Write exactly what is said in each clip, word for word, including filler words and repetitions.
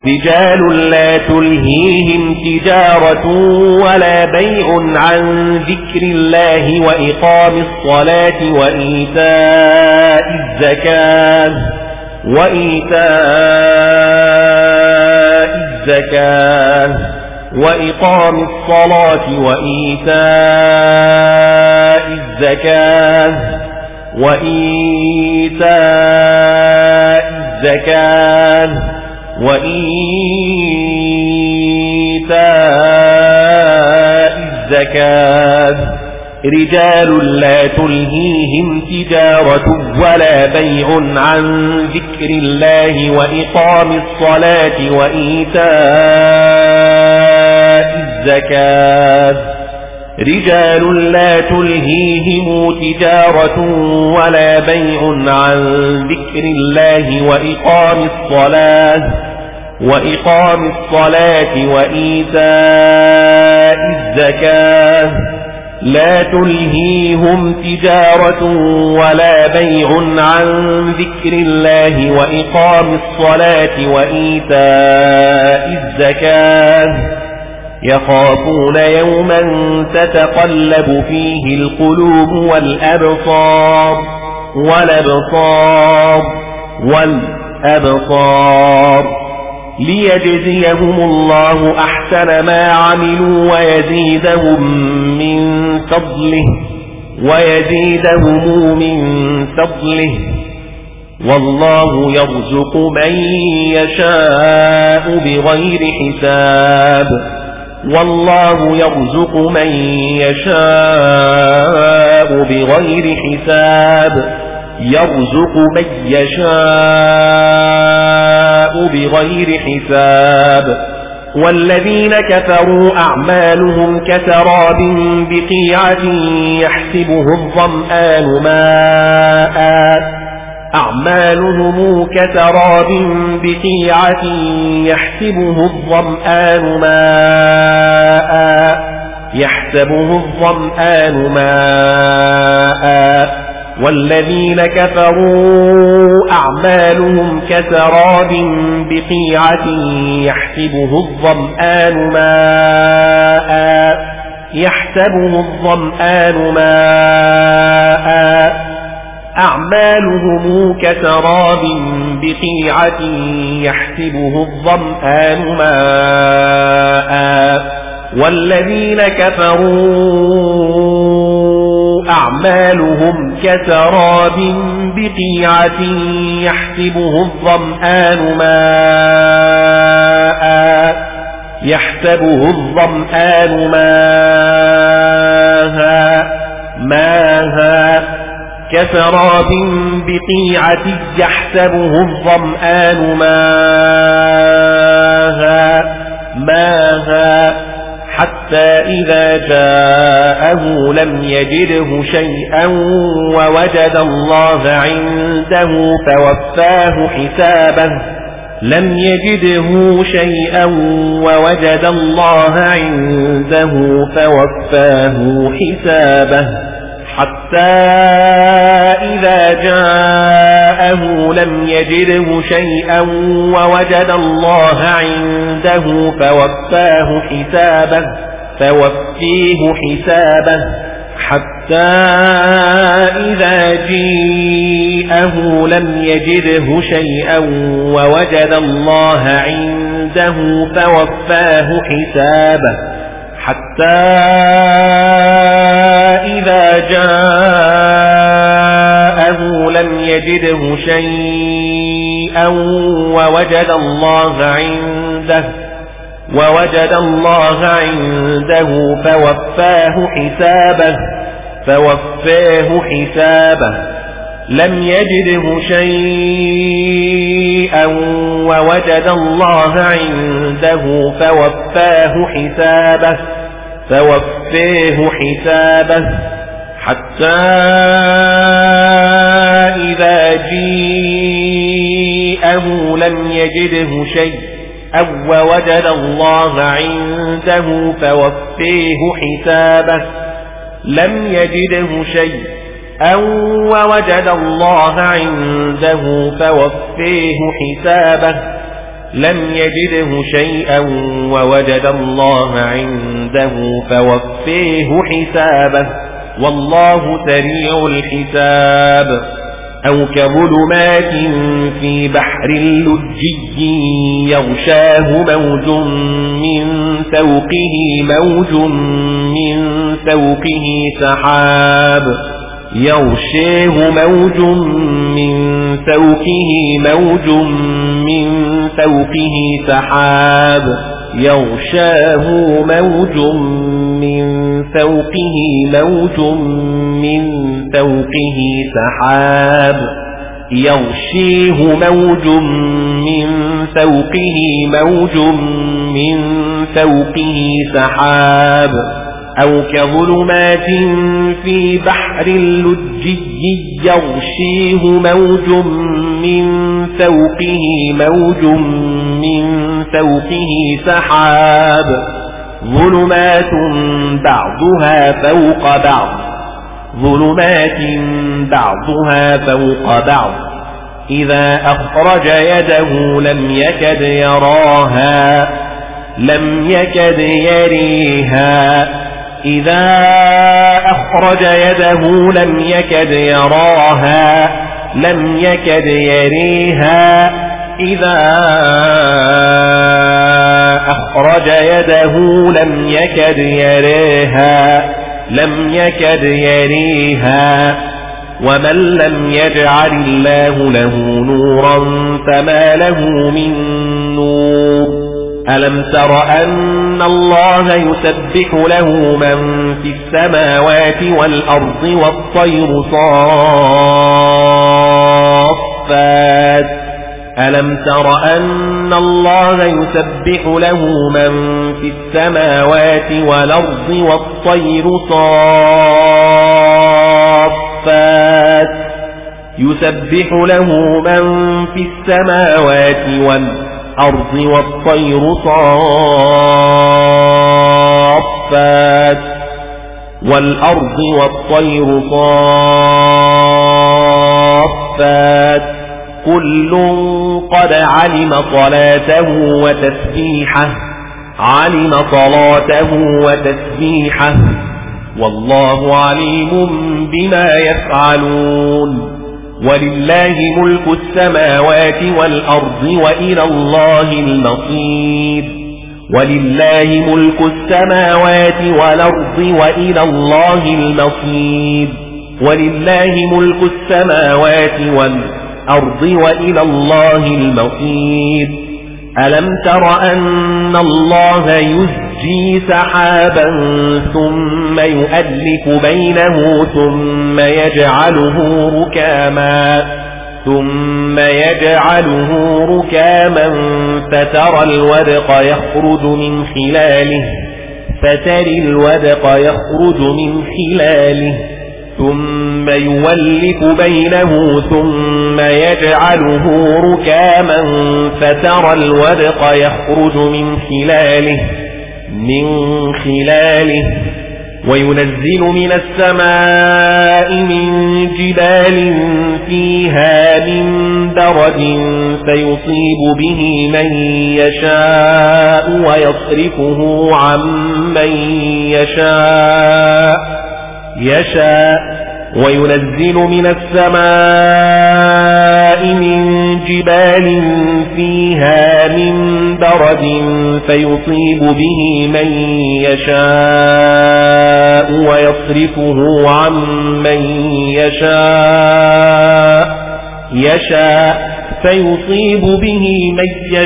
رجال لا تلهيهم تجارة ولا بيع عن ذكر الله وإقام الصلاة وإيتاء الزكاة وإيتاء الزكاة وإقام الصلاة وإيتاء الزكاة وإيتاء الزكاة وإيتاء الزكاة رجال لا تلهيهم تجارة ولا بيع عن ذكر الله وإقام الصلاة وإيتاء الزكاة رجال لا تلهيهم تجارة ولا بيع عن ذكر الله وإقام الصلاة وإقام الصلاة وإيتاء الزكاة لا تلهيهم تجارة ولا بيع عن ذكر الله وإقام الصلاة وإيتاء الزكاة يخافون يوما تتقلب فيه القلوب والأبصار والأبصار والأبصار ليجزيهم الله أحسن ما عملوا ويزيدهم من فضله ويزيدهم من فضله والله يرزق من يشاء بغير حساب والله يرزق من يشاء بغير حساب يرزق من يشاء بغير حساب والذين كفروا أعمالهم كسراب بقيعة يحسبه الظمآن ماء أعمالهم كسراب بقيعة يحسبه الظمآن ماء يحسبه الظمآن ماء والذين كفروا أعمالهم كسراب بقيعة يحسبه الظمآن ماء يحسبه الظمآن ماء أعمالهم كسراب بقيعة يحسبه الظمآن ماء والذين كفروا أعمالهم كسراب بقيعة يحسبه الظمآن ماء يحسبه الظمآن ماء ماء كسراب بقيعة يحسبه الظمآن ماء ماء حتى إذا جاءه لم يجده شيئا ووجد الله عنده فوفاه حسابه لم يجده شيئا ووجد الله عنده فوفاه حسابه حتى إذا جاءه لم يجده شيئا ووجد الله عنده فوفاه حسابه فوفيه حسابه حتى إذا جيءه لم يجده شيئا ووجد الله عنده فوفاه حسابه حتى إذا جاءه لم يجده شيئا ووجد الله عنده ووجد الله عنده فوفاه حسابه فوفاه حسابه لم يجده شيئا ووجد الله عنده فوفاه حسابه فوفاه حسابه حتى إذا جيءه لم يجده شيئا ووجد الله عنده فوفاه حسابه لم يجده شيئا ووجد الله عنده فوفيه حسابه لم يجده شيئا ووجد الله عنده فوفيه حسابه والله سريع الحساب. أو كظلمات في بحر لجي يغشاه موج من فوقه موج من فوقه سحاب يغشاه موج من فوقه موج من فوقه سحاب يغشاه موج من فوقه موج من فوقه سحاب يغشيه موج من فوقه موج من فوقه سحاب. أو كظلمات في بحر لجي يغشيه موج من فوقه موج من فوقه سحاب ظلمات بعضها فوق بعض ظلمات بعضها فوق بعض إذا أخرج يده لم يكد يراها لم يكد يريها إذا أخرج يده لم يكد يراها لم يكد يريها إذا أخرج يده لم يكد يريها لم يكد يريها. ومن لم يجعل الله له نورا فما له من نور. ألم تر أن الله يسبح له من في السماوات والأرض والطير صافات ألم تر أن الله يسبح له من في السماوات والأرض والطير صافات يسبح له من في السماوات والأرض والطير صافات والأرض والطير صافات كل قد علم صلاته وتسبيحه علم صلاته وتسبيحه والله عليم بما يفعلون. ولله ملك السماوات والأرض وإلى الله المصير. ولله ملك السماوات والأرض وإلى الله المصير. ولله ملك السماوات والأرض وإلى الله المصير. ألم تر أن الله يزجي سحابا ثم يؤلف بينه ثم يجعله ركاما ثم يجعله ركاما فترى الودق يخرج من خلاله فترى الودق يخرج من خلاله ثم يولف بينه ثم يجعله ركاما فترى الودق يخرج من خلاله من خلاله وينزل من السماء من جبال فيها من برد فيصيب به من يشاء ويصرفه عن من يشاء يشاء وينزل من السماء من جبال فيها من برد فيصيب به من يشاء ويصرفه عن من يشاء يشاء فيصيب به من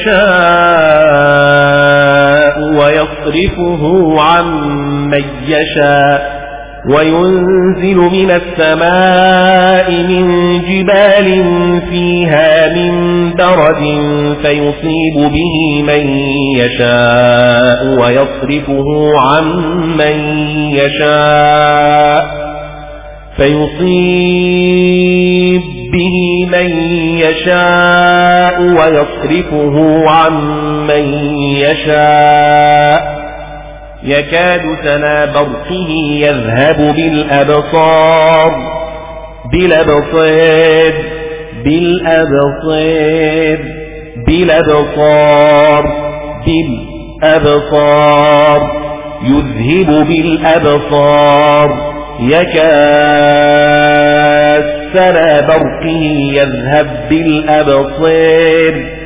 يشاء ويصرفه عن من يشاء وينزل من السماء من جبال فيها من برد فيصيب به من يشاء ويصرفه عن من يشاء فيصيب به من يشاء ويصرفه عن من يشاء يكاد سنا برقه يذهب بالأبصار بالأبصار بالأبصار بالأبصار بالأبصار يذهب بالأبصار يكاد سنا برقه يذهب بالأبصار